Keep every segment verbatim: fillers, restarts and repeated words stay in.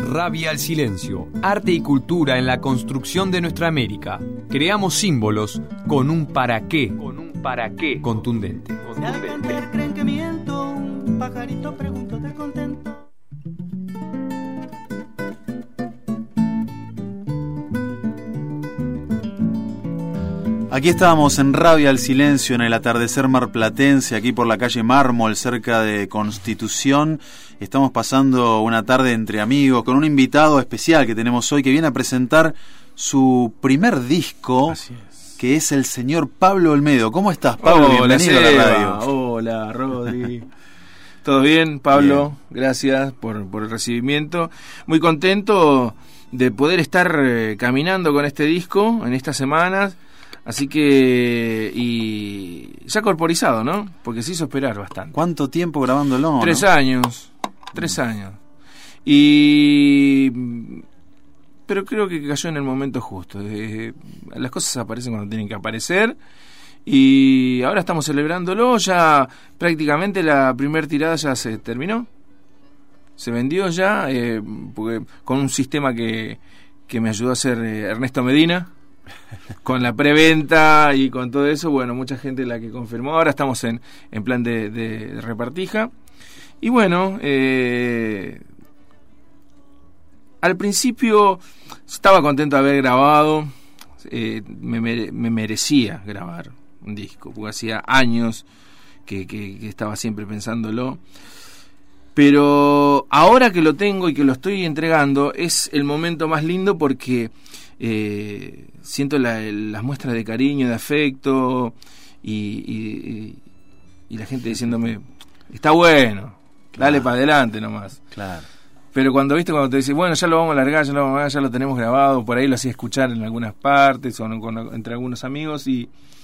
Rabia al silencio. Arte y cultura en la construcción de nuestra América. Creamos símbolos con un para qué. Con un para qué contundente. Si al cantar creen que miento, un pajarito pregunto de contento. Aquí estábamos en Rabia al silencio, en el atardecer marplatense, aquí por la calle Mármol, cerca de Constitución. Estamos pasando una tarde entre amigos con un invitado especial que tenemos hoy, que viene a presentar su primer disco, es. que es el señor Pablo Olmedo. ¿Cómo estás, Pablo? Hola, Bienvenido a la radio. Hola, Rodri. ¿Todo bien, Pablo? Bien. Gracias por, por el recibimiento. Muy contento de poder estar eh, caminando con este disco en estas semanas. Así que, y ya corporizado, ¿no? Porque se hizo esperar bastante. ¿Cuánto tiempo grabándolo? Tres ¿no? años, tres años. Y... pero creo que cayó en el momento justo. Eh, las cosas aparecen cuando tienen que aparecer. Y ahora estamos celebrándolo, ya prácticamente la primera tirada ya se terminó. Se vendió ya, eh, porque, con un sistema que, que me ayudó a hacer eh, Ernesto Medina. Con la preventa y con todo eso, bueno, mucha gente la que confirmó. Ahora estamos en, en plan de, de repartija. Y bueno, eh, al principio estaba contento de haber grabado. eh, me, me merecía grabar un disco, porque hacía años que, que, que estaba siempre pensándolo. Pero ahora que lo tengo y que lo estoy entregando, es el momento más lindo porque Eh, siento la, las muestras de cariño, de afecto y, y, y la gente diciéndome, está bueno, claro, dale para adelante nomás. Claro. Pero cuando viste cuando te dice, bueno, ya lo vamos a largar, ya lo vamos a largar, ya lo tenemos grabado, por ahí lo hacía escuchar en algunas partes o no, con, entre algunos amigos y,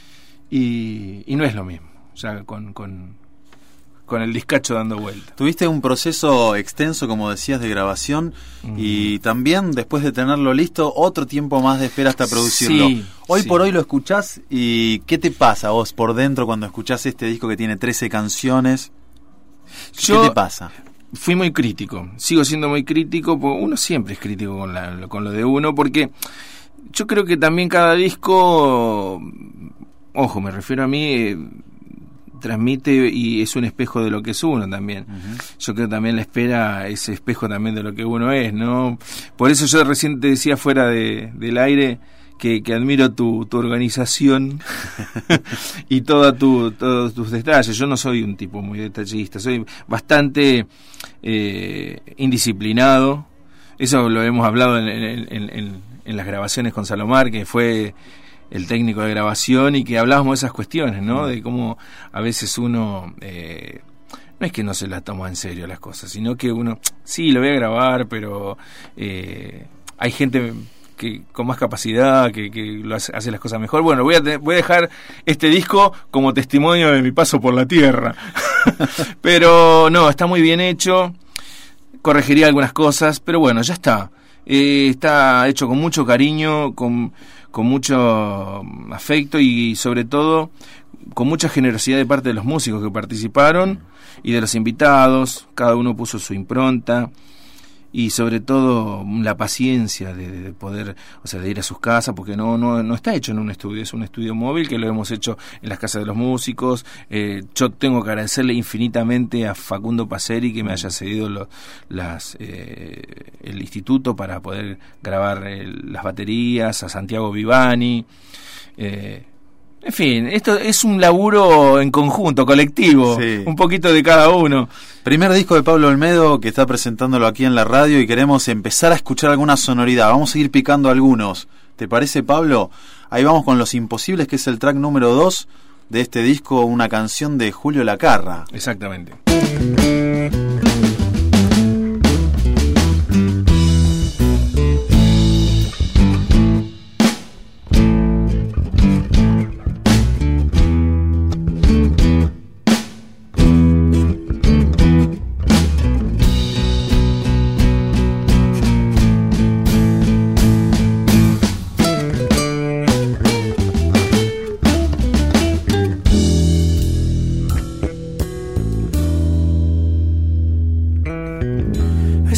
y y no es lo mismo, ya con con con el discacho dando vuelta. Tuviste un proceso extenso, como decías, de grabación, mm. y también, después de tenerlo listo, otro tiempo más de espera hasta producirlo. Sí, hoy sí. por hoy lo escuchás, y ¿qué te pasa a vos por dentro cuando escuchás este disco que tiene trece canciones? Yo ¿Qué te pasa? Fui muy crítico, sigo siendo muy crítico, porque uno siempre es crítico con, la, con lo de uno, porque yo creo que también cada disco, ojo, me refiero a mí, eh, transmite y es un espejo de lo que es uno también. Uh-huh. Yo creo que también la espera es espejo también de lo que uno es, ¿no? Por eso yo recién te decía fuera de, del aire que, que admiro tu, tu organización y toda tu, todos tus detalles. Yo no soy un tipo muy detallista, soy bastante eh, indisciplinado. Eso lo hemos hablado en, en, en, en, en las grabaciones con Salomar, que fue el técnico de grabación, y que hablábamos de esas cuestiones, ¿no? De cómo a veces uno eh, no es que no se las toma en serio las cosas, sino que uno, sí, lo voy a grabar, pero eh, hay gente que con más capacidad, que, que lo hace, hace las cosas mejor. Bueno, voy a, te, voy a dejar este disco como testimonio de mi paso por la tierra. Pero no, está muy bien hecho, corregiría algunas cosas, pero bueno, ya está. Eh, está hecho con mucho cariño, con, con mucho afecto y sobre todo con mucha generosidad de parte de los músicos que participaron y de los invitados. Cada uno puso su impronta y sobre todo la paciencia de, de poder, o sea, de ir a sus casas, porque no no no está hecho en un estudio, es un estudio móvil que lo hemos hecho en las casas de los músicos. Eh, yo tengo que agradecerle infinitamente a Facundo Paceri que me haya cedido lo, las eh, el instituto para poder grabar el, las baterías, a Santiago Vivani. Eh, En fin, esto es un laburo en conjunto, colectivo, sí. Un poquito de cada uno. Primer disco de Pablo Olmedo, que está presentándolo aquí en la radio, y queremos empezar a escuchar alguna sonoridad. Vamos a ir picando algunos. ¿Te parece, Pablo? Ahí vamos con Los Imposibles, que es el track número dos de este disco, una canción de Julio Lacarra. Exactamente.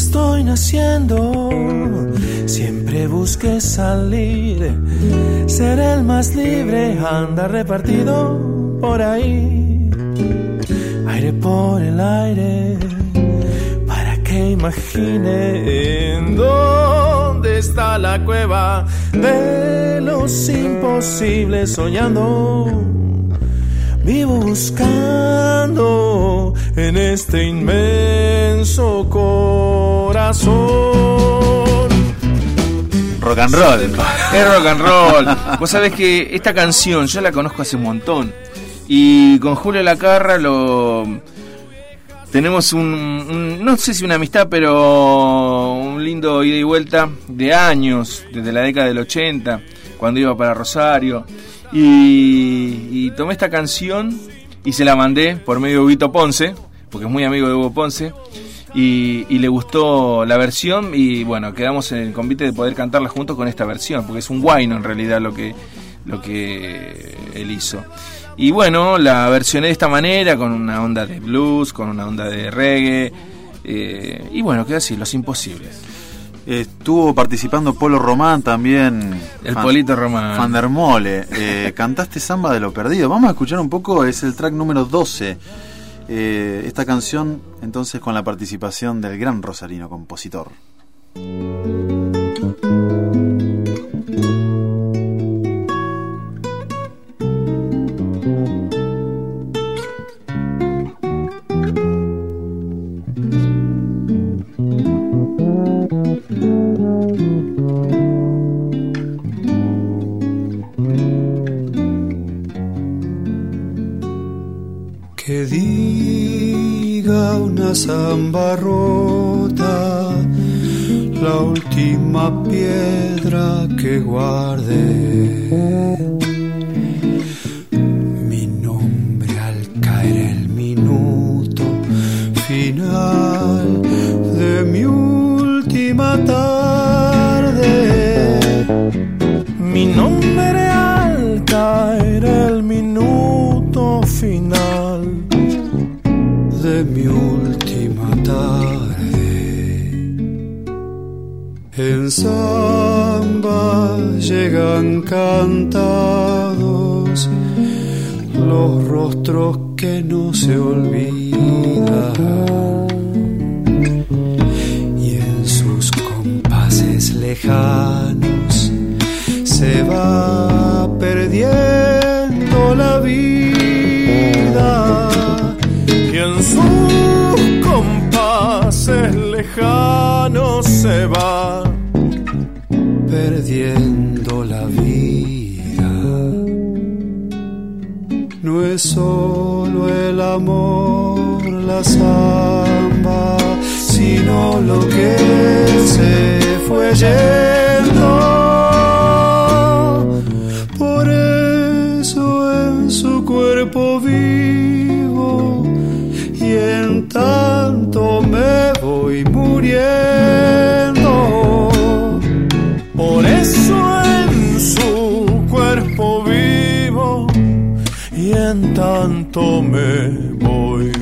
estoy naciendo, siempre busqué salir, ser el más libre, andar repartido por ahí, aire por el aire, para que imaginen dónde está la cueva de los imposibles soñando. Vivo buscando en este inmenso corazón. Rock and roll. Es rock and roll. Vos sabés que esta canción yo la conozco hace un montón. Y con Julio Lacarra lo tenemos un, un no sé si una amistad, pero un lindo ida y vuelta de años, desde la década del ochenta, cuando iba para Rosario. Y, y tomé esta canción y se la mandé por medio de Huguito Ponce, porque es muy amigo de Hugo Ponce, y, y le gustó la versión, y bueno, quedamos en el convite de poder cantarla juntos con esta versión, porque es un guayno en realidad lo que, lo que él hizo. Y bueno, la versioné de esta manera, con una onda de blues, con una onda de reggae, eh, y bueno, queda así, Los Imposibles. Estuvo participando Polo Román también. El Fan, Polito Román. Van der Mole. Eh, cantaste Samba de lo Perdido. Vamos a escuchar un poco, es el track número doce. Eh, esta canción, entonces, con la participación del gran rosarino compositor. Que diga una samba rota, la última piedra que guarde, mi nombre al caer el minuto final de mi última tarde, mi nombre al caer el minuto final de mi última tarde. En samba llegan cantados los rostros que no se olvidan, y en sus compases lejanos se va perdiendo la vida, y en sus compases lejanos se va perdiendo la vida. No es solo el amor, la samba, sino lo que se fue yendo. Por eso en su cuerpo vivo, y en tanto me voy muriendo. Por eso en su cuerpo vivo, y en tanto me voy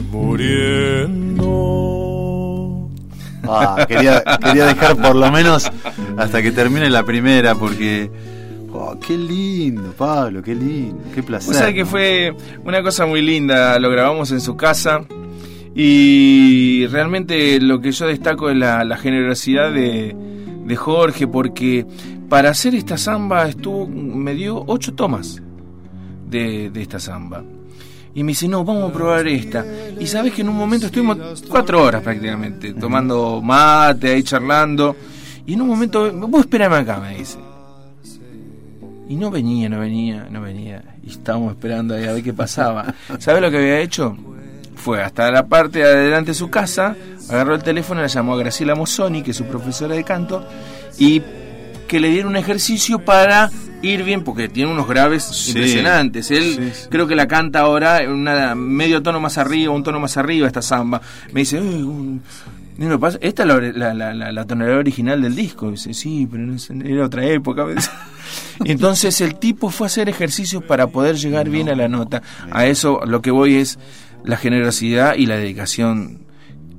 muriendo. Ah, quería, quería dejar por lo menos hasta que termine la primera, porque oh, qué lindo, Pablo, qué lindo, qué placer. O sea que fue una cosa muy linda, lo grabamos en su casa, y realmente lo que yo destaco es la, la generosidad de, de Jorge, porque para hacer esta samba estuvo, me dio ocho tomas de, de esta samba. Y me dice, no, vamos a probar esta. Y sabes que en un momento estuvimos cuatro horas prácticamente, tomando mate, ahí charlando. Y en un momento, vos espérame acá, me dice. Y no venía, no venía, no venía. Y estábamos esperando ahí a ver qué pasaba. ¿Sabes lo que había hecho? Fue hasta la parte de adelante de su casa, agarró el teléfono, la llamó a Graciela Mozzoni, que es su profesora de canto, y que le dieron un ejercicio para ir bien, porque tiene unos graves sí, impresionantes. Él sí, sí. creo que la canta ahora en una medio tono más arriba, un tono más arriba esta samba. Me dice, un... no, esta es la, la, la, la, la tonalidad original del disco. Dice, sí, pero no es, era otra época. Entonces el tipo fue a hacer ejercicios para poder llegar bien a la nota. A eso lo que voy es la generosidad y la dedicación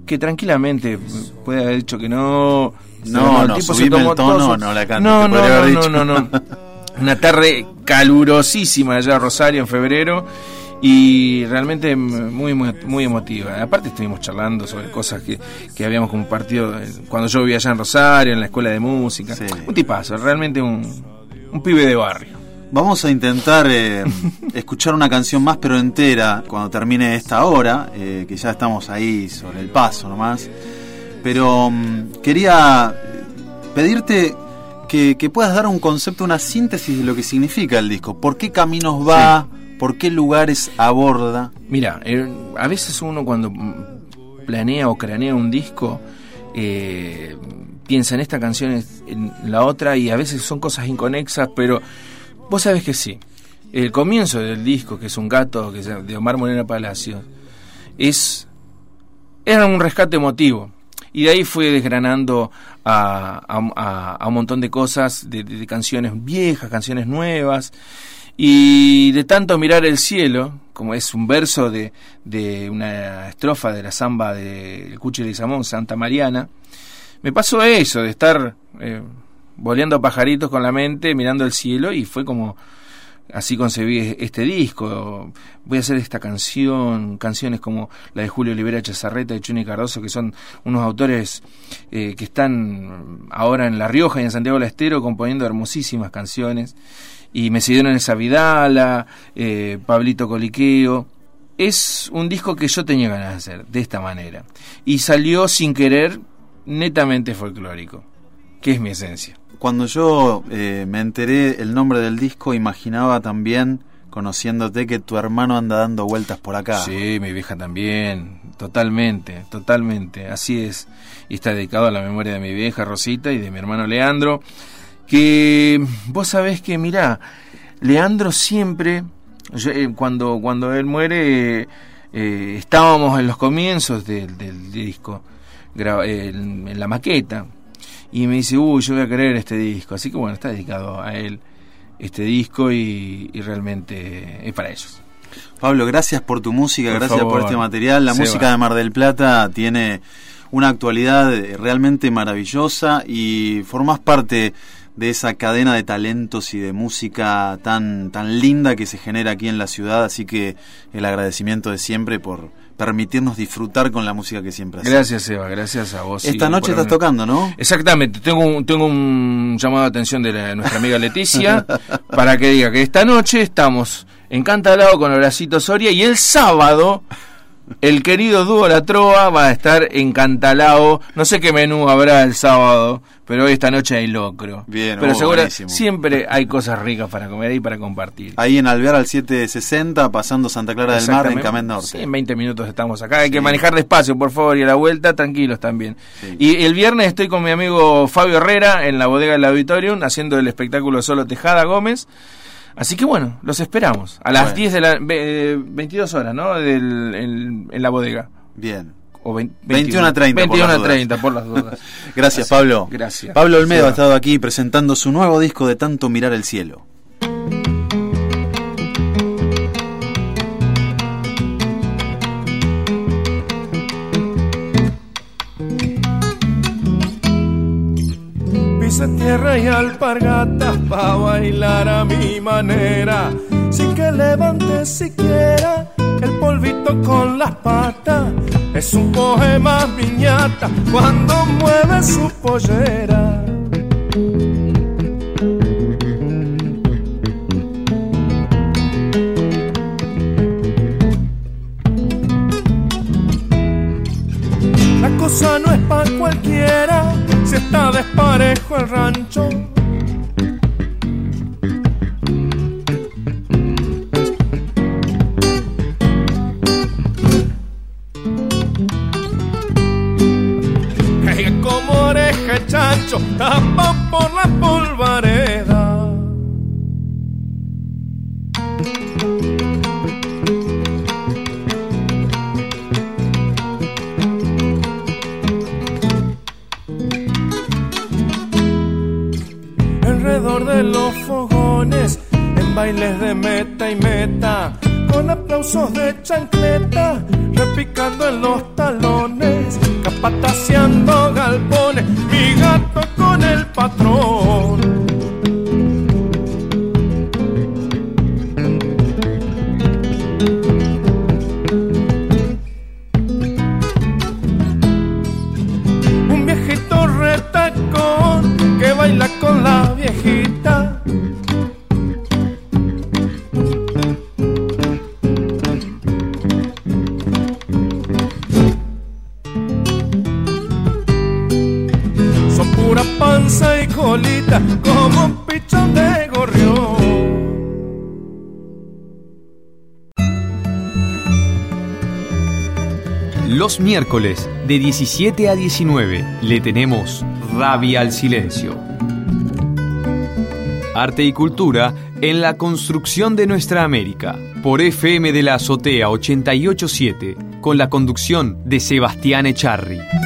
que tranquilamente puede haber dicho que no. No, no, el tipo subime se tomó el tono, todo su... no la canta. No, te no, podría no, haber no, dicho. no, no. Una tarde calurosísima allá en Rosario en febrero y realmente muy, muy, muy emotiva. Aparte estuvimos charlando sobre cosas que, que habíamos compartido cuando yo vivía allá en Rosario, en la escuela de música. Sí. Un tipazo, realmente un, un pibe de barrio. Vamos a intentar eh, escuchar una canción más, pero entera, cuando termine esta hora, eh, que ya estamos ahí sobre el paso nomás. Pero um, quería pedirte que, que puedas dar un concepto, una síntesis de lo que significa el disco. ¿Por qué caminos va? Sí. ¿Por qué lugares aborda? Mira, eh, a veces uno cuando planea o cranea un disco, eh, piensa en esta canción, en la otra, y a veces son cosas inconexas, pero vos sabés que sí. El comienzo del disco, que es Un gato, que es de Omar Moreno Palacios, es era un rescate emotivo. Y de ahí fue desgranando a, a, a un montón de cosas, de, de, de canciones viejas, canciones nuevas, y de tanto mirar el cielo, como es un verso de, de una estrofa de la samba de Cuchi Leguizamón, Santa Mariana, me pasó eso, de estar eh, boleando pajaritos con la mente, mirando el cielo, y fue como... Así concebí este disco. Voy a hacer esta canción, canciones como la de Julio Olivera Chazarreta y Chuni Cardoso, que son unos autores eh, que están ahora en La Rioja y en Santiago del Estero componiendo hermosísimas canciones. Y me siguieron esa Vidala, eh, Pablito Coliqueo. Es un disco que yo tenía ganas de hacer de esta manera. Y salió sin querer, netamente folclórico, que es mi esencia. Cuando yo eh, me enteré el nombre del disco, imaginaba también, conociéndote, que tu hermano anda dando vueltas por acá. Sí, mi vieja también, totalmente, totalmente, así es. Y está dedicado a la memoria de mi vieja Rosita y de mi hermano Leandro, que vos sabés que, mirá, Leandro siempre, yo, eh, cuando, cuando él muere, eh, estábamos en los comienzos del, del disco, gra- eh, en, en la maqueta. Y me dice, uy, yo voy a querer este disco. Así que bueno, está dedicado a él este disco y, y realmente es para ellos. Pablo, gracias por tu música, por gracias favor. por este material. La Seba. música de Mar del Plata tiene una actualidad realmente maravillosa y formás parte de esa cadena de talentos y de música tan, tan linda que se genera aquí en la ciudad. Así que el agradecimiento de siempre por permitirnos disfrutar con la música que siempre hacemos. Gracias, Eva, gracias a vos. Esta sí, noche estás tocando, ¿no? Exactamente, tengo un, tengo un llamado de atención de la, nuestra amiga Leticia para que diga que esta noche estamos en Cantalao con Horacito Soria y el sábado el querido dúo La Trova va a estar en Cantalao. No sé qué menú habrá el sábado, pero hoy esta noche hay locro. Bien, pero oh, seguro buenísimo. Siempre hay cosas ricas para comer y para compartir. Ahí en Alvear al setecientos sesenta, pasando Santa Clara del Mar, en Camet Norte. Sí, en veinte minutos estamos acá. Hay sí. que manejar despacio, por favor, y a la vuelta tranquilos también. Sí. Y el viernes estoy con mi amigo Fabio Herrera en la bodega del Auditorium haciendo el espectáculo Solo Tejada Gómez. Así que bueno, los esperamos a las bueno. diez de la eh, veintidós horas, ¿no? Del, en, en la bodega. Bien. O veinte, veintiuno a treinta veintiuno a treinta por las dudas. Gracias, Así, Pablo. Gracias. Pablo Olmedo Sí, ha estado aquí presentando su nuevo disco de Tanto Mirar el Cielo. Pisa tierra y alpargatas pa' bailar a mi manera, sin que levante siquiera el polvito con las patas. Es un poema piñata cuando mueve su pollera. La cosa no es pa' cualquiera si está desparejo el rancho. Que como oreja el chancho tapa por la polvareda. Alrededor de los fogones, en bailes de meta y meta, con aplausos de chancleta, repicando en los talones, pataseando galpones, mi gato con el patrón. Un viejito retacón que baila con la viejita. Pura panza y colita como un pichón de gorrión. Los miércoles de diecisiete a diecinueve le tenemos Rabia al Silencio. Arte y cultura en la construcción de nuestra América. Por F M de la Azotea ochenta y ocho punto siete con la conducción de Sebastián Echarri.